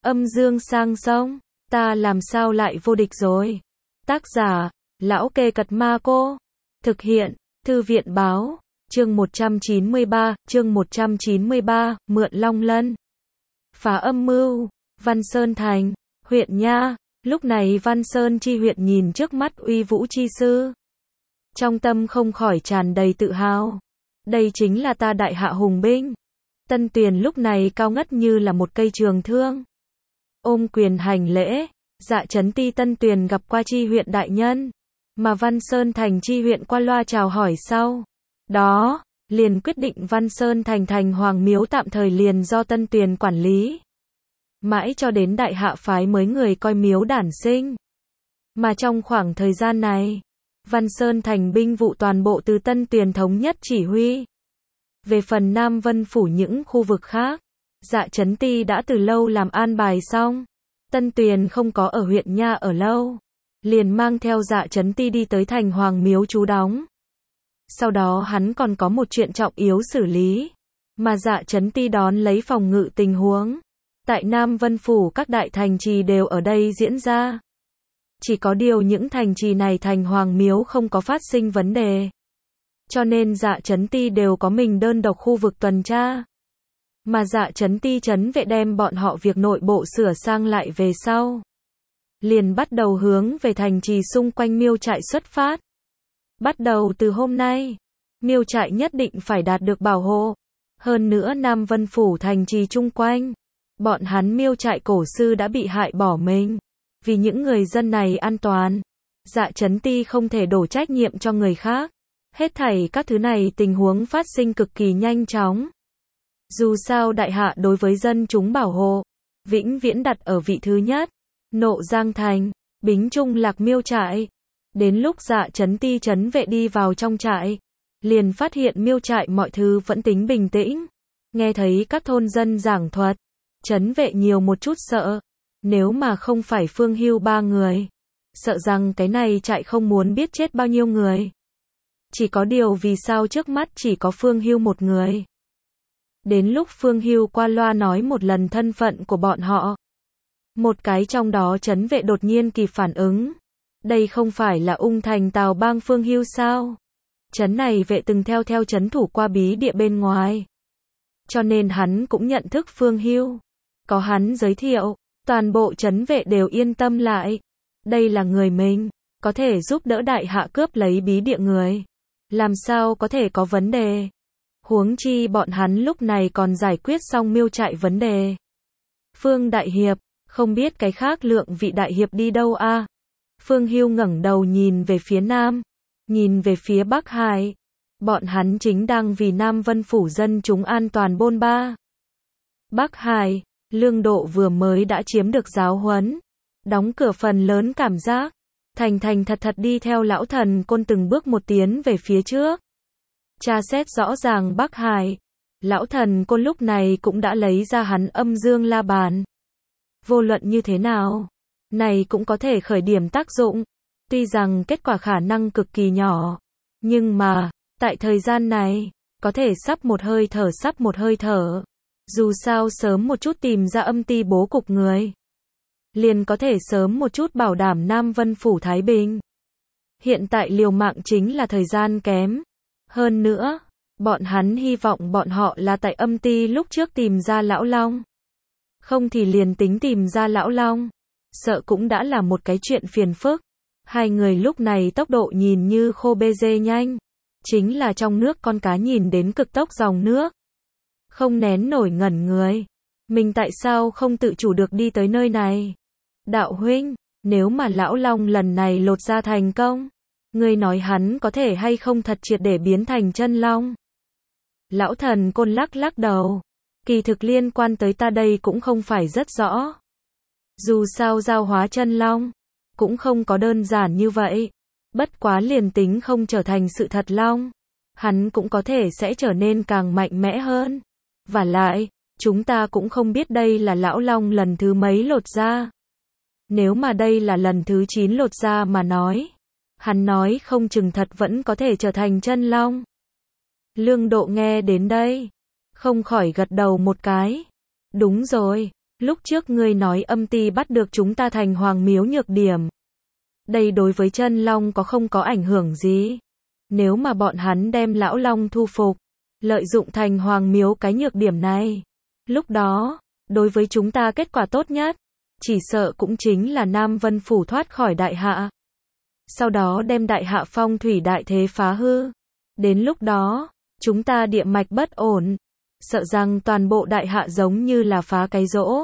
Âm dương sang sông, ta làm sao lại vô địch rồi. Tác giả, Lão Kê Cật Ma Cô. Thực hiện, Thư viện Báo. Chương 193, Mượn Long Lân. Phá âm mưu, Văn Sơn Thành, huyện Nha. Lúc này Văn Sơn chi huyện nhìn trước mắt uy vũ chi sư. Trong tâm không khỏi tràn đầy tự hào. Đây chính là ta đại hạ hùng binh. Tân Tuyền lúc này cao ngất như là một cây trường thương. Ôm quyền hành lễ, dạ trấn ti Tân Tuyền gặp qua chi huyện đại nhân. Mà Văn Sơn Thành chi huyện qua loa chào hỏi sau. Đó, liền quyết định Văn Sơn Thành thành hoàng miếu tạm thời liền do Tân Tuyền quản lý. Mãi cho đến đại hạ phái mới người coi miếu đản sinh. Mà trong khoảng thời gian này, Văn Sơn Thành binh vụ toàn bộ từ Tân Tuyền thống nhất chỉ huy. Về phần Nam Vân Phủ những khu vực khác, dạ trấn ti đã từ lâu làm an bài xong. Tân Tuyền không có ở huyện Nha ở lâu, liền mang theo dạ trấn ti đi tới thành hoàng miếu trú đóng. Sau đó hắn còn có một chuyện trọng yếu xử lý, mà dạ trấn ti đón lấy phòng ngự tình huống. Tại Nam Vân Phủ các đại thành trì đều ở đây diễn ra. Chỉ có điều những thành trì này thành hoàng miếu không có phát sinh vấn đề. Cho nên dạ trấn ti đều có mình đơn độc khu vực tuần tra. Mà dạ trấn ti trấn vệ đem bọn họ việc nội bộ sửa sang lại về sau. Liền bắt đầu hướng về thành trì xung quanh miêu trại xuất phát. Bắt đầu từ hôm nay, miêu trại nhất định phải đạt được bảo hộ. Hơn nữa Nam Vân Phủ thành trì chung quanh, bọn hắn miêu trại cổ sư đã bị hại bỏ mình. Vì những người dân này an toàn, dạ trấn ti không thể đổ trách nhiệm cho người khác. Hết thảy các thứ này tình huống phát sinh cực kỳ nhanh chóng. Dù sao đại hạ đối với dân chúng bảo hộ, vĩnh viễn đặt ở vị thứ nhất. Nộ Giang Thành, Bính Trung Lạc miêu trại. Đến lúc dạ trấn ti trấn vệ đi vào trong trại, liền phát hiện miêu trại mọi thứ vẫn tính bình tĩnh. Nghe thấy các thôn dân giảng thuật, trấn vệ nhiều một chút sợ. Nếu mà không phải Phương Hưu ba người, sợ rằng cái này trại không muốn biết chết bao nhiêu người. Chỉ có điều vì sao trước mắt chỉ có Phương Hưu một người. Đến lúc Phương Hưu qua loa nói một lần thân phận của bọn họ, một cái trong đó trấn vệ đột nhiên kịp phản ứng. Đây không phải là Ung Thành Tào Bang Phương Hưu sao? Trấn này vệ từng theo trấn thủ qua bí địa bên ngoài. Cho nên hắn cũng nhận thức Phương Hưu. Có hắn giới thiệu, toàn bộ trấn vệ đều yên tâm lại. Đây là người mình, có thể giúp đỡ đại hạ cướp lấy bí địa người. Làm sao có thể có vấn đề? Huống chi bọn hắn lúc này còn giải quyết xong miêu trại vấn đề. Phương Đại Hiệp, không biết cái khác lượng vị đại hiệp đi đâu a? Phương Hưu ngẩng đầu nhìn về phía Nam, nhìn về phía Bắc Hải. Bọn hắn chính đang vì Nam Vân Phủ dân chúng an toàn bôn ba. Bắc Hải, Lương Độ vừa mới đã chiếm được giáo huấn, đóng cửa phần lớn cảm giác, thành thật đi theo lão thần côn từng bước một tiến về phía trước. Tra xét rõ ràng Bắc Hải, lão thần côn lúc này cũng đã lấy ra hắn âm dương la bàn. Vô luận như thế nào, này cũng có thể khởi điểm tác dụng, tuy rằng kết quả khả năng cực kỳ nhỏ, nhưng mà, tại thời gian này, có thể sắp một hơi thở. Dù sao sớm một chút tìm ra âm ti bố cục người, liền có thể sớm một chút bảo đảm Nam Vân Phủ thái bình. Hiện tại liều mạng chính là thời gian kém. Hơn nữa, bọn hắn hy vọng bọn họ là tại âm ti lúc trước tìm ra Lão Long. Không thì liền tính tìm ra Lão Long, sợ cũng đã là một cái chuyện phiền phức. Hai người lúc này tốc độ nhìn như khô bê dê nhanh, chính là trong nước con cá nhìn đến cực tốc dòng nước. Không nén nổi ngẩn người. Mình tại sao không tự chủ được đi tới nơi này? Đạo huynh, nếu mà Lão Long lần này lột ra thành công, ngươi nói hắn có thể hay không thật triệt để biến thành chân long? Lão thần côn lắc đầu. Kỳ thực liên quan tới ta đây cũng không phải rất rõ. Dù sao giao hóa chân long, cũng không có đơn giản như vậy. Bất quá liền tính không trở thành sự thật long, hắn cũng có thể sẽ trở nên càng mạnh mẽ hơn. Và lại, chúng ta cũng không biết đây là Lão Long lần thứ mấy lột ra. Nếu mà đây là lần thứ 9 lột ra mà nói, hắn nói không chừng thật vẫn có thể trở thành chân long. Lương Độ nghe đến đây, không khỏi gật đầu một cái. Đúng rồi, Lúc trước ngươi nói âm ti bắt được chúng ta thành hoàng miếu nhược điểm. Đây đối với chân long không có ảnh hưởng gì. Nếu mà bọn hắn đem lão long thu phục, lợi dụng thành hoàng miếu cái nhược điểm này. Lúc đó, đối với chúng ta kết quả tốt nhất, chỉ sợ cũng chính là Nam Vân Phủ thoát khỏi đại hạ. Sau đó đem đại hạ phong thủy đại thế phá hư. Đến lúc đó, chúng ta địa mạch bất ổn. Sợ rằng toàn bộ đại hạ giống như là phá cái rỗ.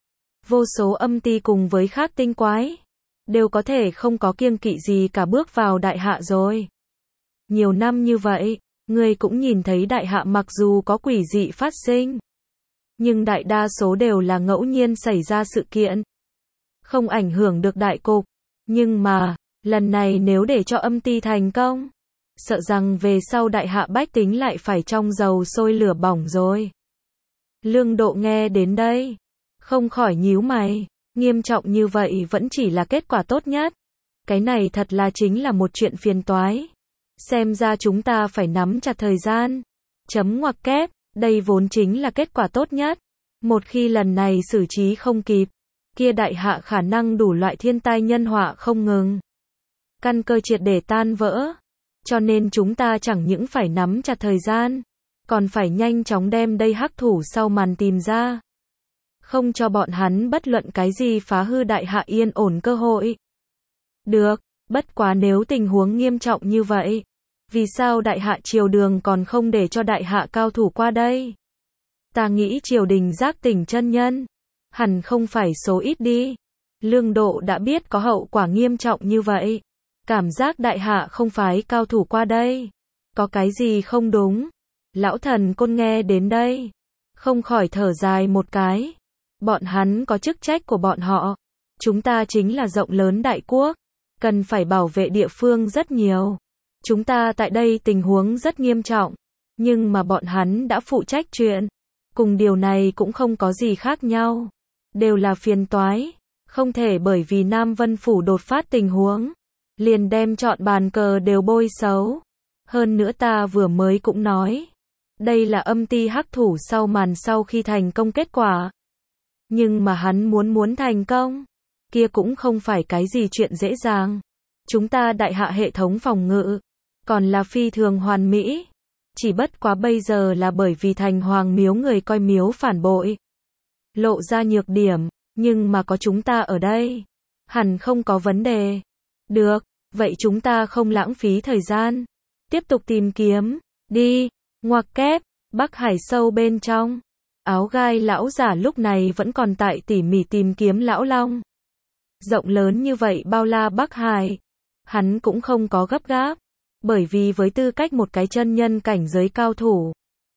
Vô số âm ti cùng với khác tinh quái, đều có thể không có kiêng kỵ gì cả bước vào đại hạ rồi. Nhiều năm như vậy, ngươi cũng nhìn thấy đại hạ mặc dù có quỷ dị phát sinh, nhưng đại đa số đều là ngẫu nhiên xảy ra sự kiện, không ảnh hưởng được đại cục. Nhưng mà, lần này nếu để cho âm ti thành công, sợ rằng về sau đại hạ bách tính lại phải trong dầu sôi lửa bỏng rồi. Lương Độ nghe đến đây, không khỏi nhíu mày, nghiêm trọng như vậy vẫn chỉ là kết quả tốt nhất. Cái này thật là chính là một chuyện phiền toái. Xem ra chúng ta phải nắm chặt thời gian. Chấm ngoặc kép, đây vốn chính là kết quả tốt nhất. Một khi lần này xử trí không kịp, kia đại hạ khả năng đủ loại thiên tai nhân họa không ngừng. Căn cơ triệt để tan vỡ. Cho nên chúng ta chẳng những phải nắm chặt thời gian, còn phải nhanh chóng đem đây hắc thủ sau màn tìm ra. Không cho bọn hắn bất luận cái gì phá hư đại hạ yên ổn cơ hội. Được, bất quá nếu tình huống nghiêm trọng như vậy, vì sao đại hạ triều đường còn không để cho đại hạ cao thủ qua đây? Ta nghĩ triều đình giác tỉnh chân nhân, hẳn không phải số ít đi. Lương Độ đã biết có hậu quả nghiêm trọng như vậy. Cảm giác đại hạ không phái cao thủ qua đây. Có cái gì không đúng? Lão Thần Côn nghe đến đây, không khỏi thở dài một cái. Bọn hắn có chức trách của bọn họ. Chúng ta chính là rộng lớn đại quốc, cần phải bảo vệ địa phương rất nhiều. Chúng ta tại đây tình huống rất nghiêm trọng, nhưng mà bọn hắn đã phụ trách chuyện. Cùng điều này cũng không có gì khác nhau. Đều là phiền toái. Không thể bởi vì Nam Vân Phủ đột phát tình huống, liền đem chọn bàn cờ đều bôi xấu. Hơn nữa ta vừa mới cũng nói, đây là âm ti hắc thủ sau màn sau khi thành công kết quả. Nhưng mà hắn muốn thành công, kia cũng không phải cái gì chuyện dễ dàng. Chúng ta đại hạ hệ thống phòng ngự, còn là phi thường hoàn mỹ. Chỉ bất quá bây giờ là bởi vì thành hoàng miếu người coi miếu phản bội, lộ ra nhược điểm, nhưng mà có chúng ta ở đây, hẳn không có vấn đề. Được, vậy chúng ta không lãng phí thời gian, tiếp tục tìm kiếm, đi. Ngoặc kép, Bắc Hải sâu bên trong, áo gai lão giả lúc này vẫn còn tại tỉ mỉ tìm kiếm lão long. Rộng lớn như vậy bao la Bắc Hải, hắn cũng không có gấp gáp, bởi vì với tư cách một cái chân nhân cảnh giới cao thủ,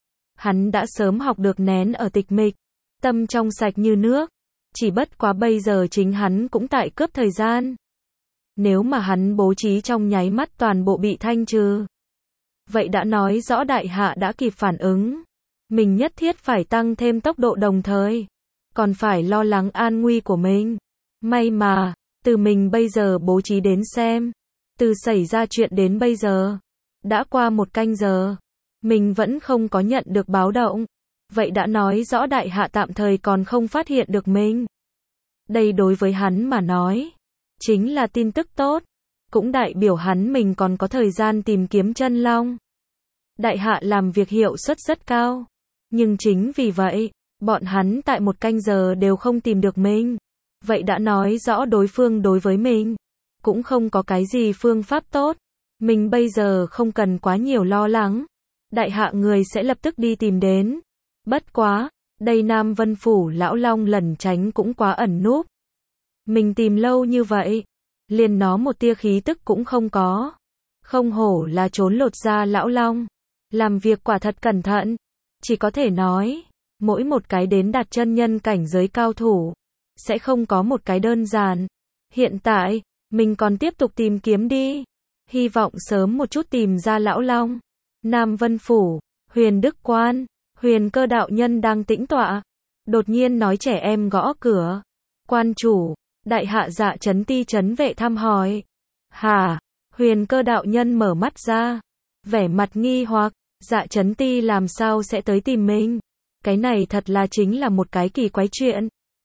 hắn đã sớm học được nén ở tịch mịch, tâm trong sạch như nước. Chỉ bất quá bây giờ chính hắn cũng tại cướp thời gian. Nếu mà hắn bố trí trong nháy mắt toàn bộ bị thanh trừ, vậy đã nói rõ đại hạ đã kịp phản ứng. Mình nhất thiết phải tăng thêm tốc độ đồng thời, còn phải lo lắng an nguy của mình. May mà, từ mình bây giờ bố trí đến xem, từ xảy ra chuyện đến bây giờ, đã qua 1 canh giờ, mình vẫn không có nhận được báo động. Vậy đã nói rõ đại hạ tạm thời còn không phát hiện được mình. Đây đối với hắn mà nói, chính là tin tức tốt, cũng đại biểu hắn mình còn có thời gian tìm kiếm chân long. Đại hạ làm việc hiệu suất rất cao, nhưng chính vì vậy, bọn hắn tại 1 canh giờ đều không tìm được mình. Vậy đã nói rõ đối phương đối với mình cũng không có cái gì phương pháp tốt. Mình bây giờ không cần quá nhiều lo lắng, đại hạ người sẽ lập tức đi tìm đến. Bất quá, đây Nam Vân Phủ lão long lẩn tránh cũng quá ẩn núp. Mình tìm lâu như vậy, liền nó một tia khí tức cũng không có. Không hổ là trốn lột da lão long, làm việc quả thật cẩn thận. Chỉ có thể nói, mỗi một cái đến đạt chân nhân cảnh giới cao thủ, sẽ không có một cái đơn giản. Hiện tại, mình còn tiếp tục tìm kiếm đi. Hy vọng sớm một chút tìm ra lão long. Nam Vân Phủ, Huyền Đức Quan, Huyền Cơ đạo nhân đang tĩnh tọa. Đột nhiên nói trẻ em gõ cửa. Quan chủ, đại hạ Dạ Chấn Ti trấn vệ thăm hỏi. Hả? Huyền Cơ đạo nhân mở mắt ra, vẻ mặt nghi hoặc. Dạ Chấn Ti làm sao sẽ tới tìm mình? Cái này thật là chính là một cái kỳ quái chuyện.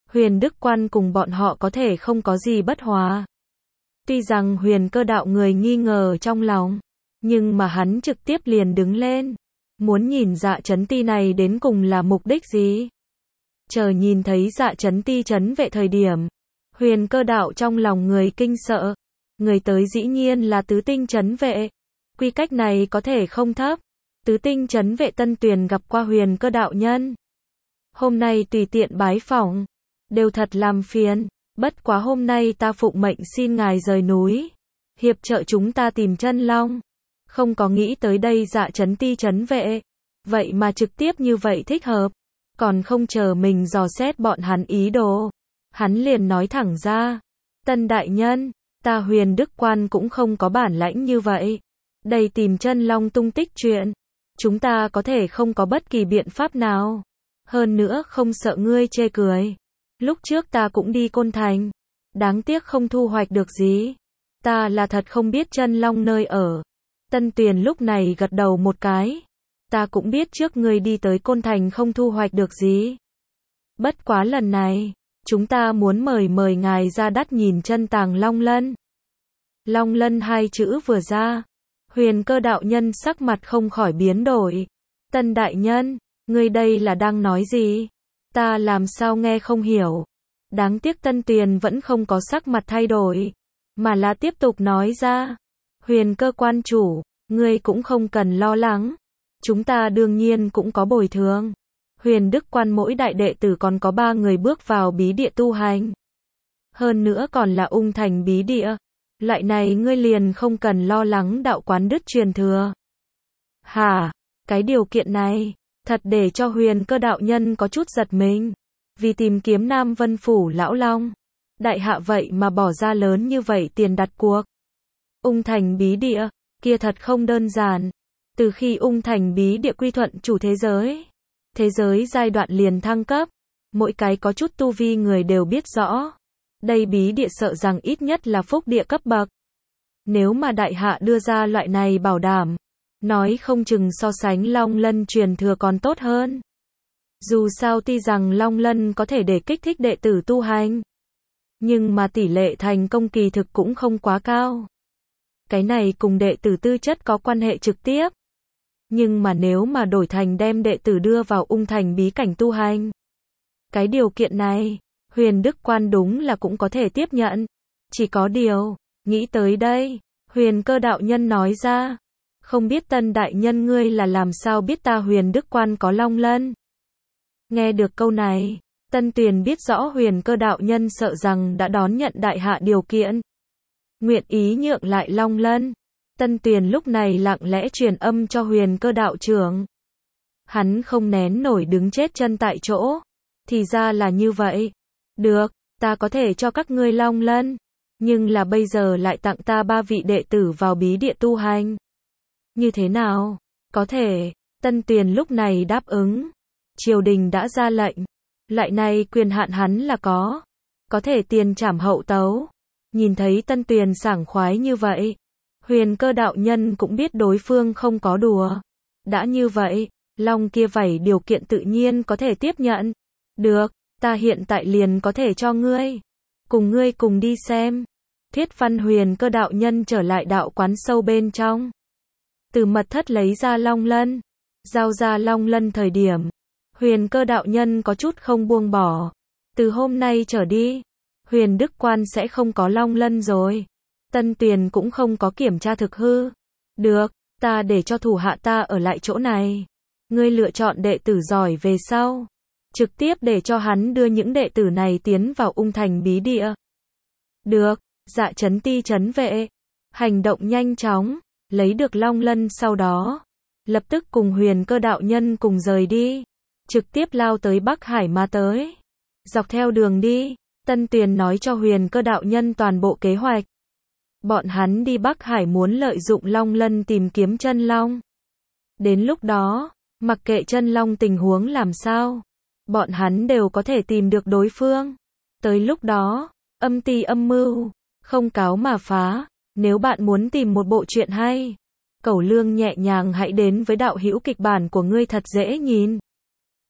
Huyền Đức Quan cùng bọn họ có thể không có gì bất hòa. Tuy rằng Huyền Cơ Đạo người nghi ngờ trong lòng, nhưng mà hắn trực tiếp liền đứng lên, muốn nhìn Dạ Chấn Ti này đến cùng là mục đích gì. Chờ nhìn thấy Dạ Chấn Ti trấn vệ thời điểm, Huyền Cơ Đạo trong lòng người kinh sợ, người tới dĩ nhiên là tứ tinh trấn vệ, quy cách này có thể không thấp. Tứ tinh trấn vệ Tân Tuyền gặp qua Huyền Cơ Đạo nhân, hôm nay tùy tiện bái phỏng, đều thật làm phiền, bất quá hôm nay ta phụng mệnh xin ngài rời núi, hiệp trợ chúng ta tìm chân long. Không có nghĩ tới đây Dạ Chấn Ti trấn vệ, vậy mà trực tiếp như vậy thích hợp, còn không chờ mình dò xét bọn hắn ý đồ, hắn liền nói thẳng ra, Tân đại nhân, ta Huyền Đức Quan cũng không có bản lãnh như vậy, đây tìm chân long tung tích chuyện, chúng ta có thể không có bất kỳ biện pháp nào, hơn nữa không sợ ngươi chê cười, lúc trước ta cũng đi Côn Thành, đáng tiếc không thu hoạch được gì, ta là thật không biết chân long nơi ở. Tân Tuyền lúc này gật đầu một cái, ta cũng biết trước ngươi đi tới Côn Thành không thu hoạch được gì. Bất quá lần này, chúng ta muốn mời ngài ra đắt nhìn chân tàng Long Lân. Long Lân hai chữ vừa ra, Huyền Cơ Đạo nhân sắc mặt không khỏi biến đổi. Tân đại nhân, ngươi đây là đang nói gì? Ta làm sao nghe không hiểu. Đáng tiếc Tân Tuyền vẫn không có sắc mặt thay đổi, mà là tiếp tục nói ra. Huyền Cơ quan chủ, ngươi cũng không cần lo lắng. Chúng ta đương nhiên cũng có bồi thường. Huyền Đức Quan mỗi đại đệ tử còn có 3 người bước vào bí địa tu hành. Hơn nữa còn là Ung Thành bí địa. Loại này ngươi liền không cần lo lắng đạo quán đứt truyền thừa. Hả? Cái điều kiện này, thật để cho Huyền Cơ đạo nhân có chút giật mình. Vì tìm kiếm Nam Vân Phủ Lão Long, đại hạ vậy mà bỏ ra lớn như vậy tiền đặt cuộc. Ung Thành bí địa, kia thật không đơn giản. Từ khi Ung Thành bí địa quy thuận chủ thế giới giai đoạn liền thăng cấp, mỗi cái có chút tu vi người đều biết rõ. Đây bí địa sợ rằng ít nhất là phúc địa cấp bậc. Nếu mà đại hạ đưa ra loại này bảo đảm, nói không chừng so sánh Long Lân truyền thừa còn tốt hơn. Dù sao tuy rằng Long Lân có thể để kích thích đệ tử tu hành, nhưng mà tỷ lệ thành công kỳ thực cũng không quá cao. Cái này cùng đệ tử tư chất có quan hệ trực tiếp. Nhưng mà nếu mà đổi thành đem đệ tử đưa vào Ung Thành bí cảnh tu hành, cái điều kiện này, Huyền Đức Quan đúng là cũng có thể tiếp nhận. Chỉ có điều, nghĩ tới đây, Huyền Cơ đạo nhân nói ra, không biết Tân đại nhân ngươi là làm sao biết ta Huyền Đức Quan có Long Lân. Nghe được câu này, Tân Tuyền biết rõ Huyền Cơ đạo nhân sợ rằng đã đón nhận đại hạ điều kiện, nguyện ý nhượng lại Long Lân. Tân Tuyền lúc này lặng lẽ truyền âm cho Huyền Cơ đạo trưởng. Hắn không nén nổi đứng chết chân tại chỗ. Thì ra là như vậy. Được, ta có thể cho các ngươi Long Lân, nhưng là bây giờ lại tặng ta 3 vị đệ tử vào bí địa tu hành. Như thế nào? Có thể. Tân Tuyền lúc này đáp ứng. Triều đình đã ra lệnh, lại này quyền hạn hắn là có thể tiền trảm hậu tấu. Nhìn thấy Tân Tuyền sảng khoái như vậy, Huyền Cơ đạo nhân cũng biết đối phương không có đùa. Đã như vậy, Long kia vảy điều kiện tự nhiên có thể tiếp nhận. Được, ta hiện tại liền có thể cho ngươi. Cùng ngươi cùng đi xem. Thiết Văn Huyền Cơ đạo nhân trở lại đạo quán sâu bên trong. Từ mật thất lấy ra Long Lân. Giao ra Long Lân thời điểm, Huyền Cơ đạo nhân có chút không buông bỏ. Từ hôm nay trở đi, Huyền Đức Quan sẽ không có Long Lân rồi. Tân Tuyền cũng không có kiểm tra thực hư. Được, ta để cho thủ hạ ta ở lại chỗ này. Ngươi lựa chọn đệ tử giỏi về sau. Trực tiếp để cho hắn đưa những đệ tử này tiến vào Ung Thành bí địa. Được, Dạ Chấn Ti trấn vệ. Hành động nhanh chóng, lấy được Long Lân sau đó. Lập tức cùng Huyền Cơ đạo nhân cùng rời đi. Trực tiếp lao tới Bắc Hải mà tới. Dọc theo đường đi, Tân Tuyền nói cho Huyền Cơ đạo nhân toàn bộ kế hoạch. Bọn hắn đi Bắc Hải muốn lợi dụng Long Lân tìm kiếm chân long. Đến lúc đó, mặc kệ chân long tình huống làm sao, bọn hắn đều có thể tìm được đối phương. Tới lúc đó, âm ti âm mưu, không cáo mà phá. Nếu bạn muốn tìm một bộ truyện hay, Cẩu Lương nhẹ nhàng hãy đến với đạo hữu kịch bản của ngươi thật dễ nhìn.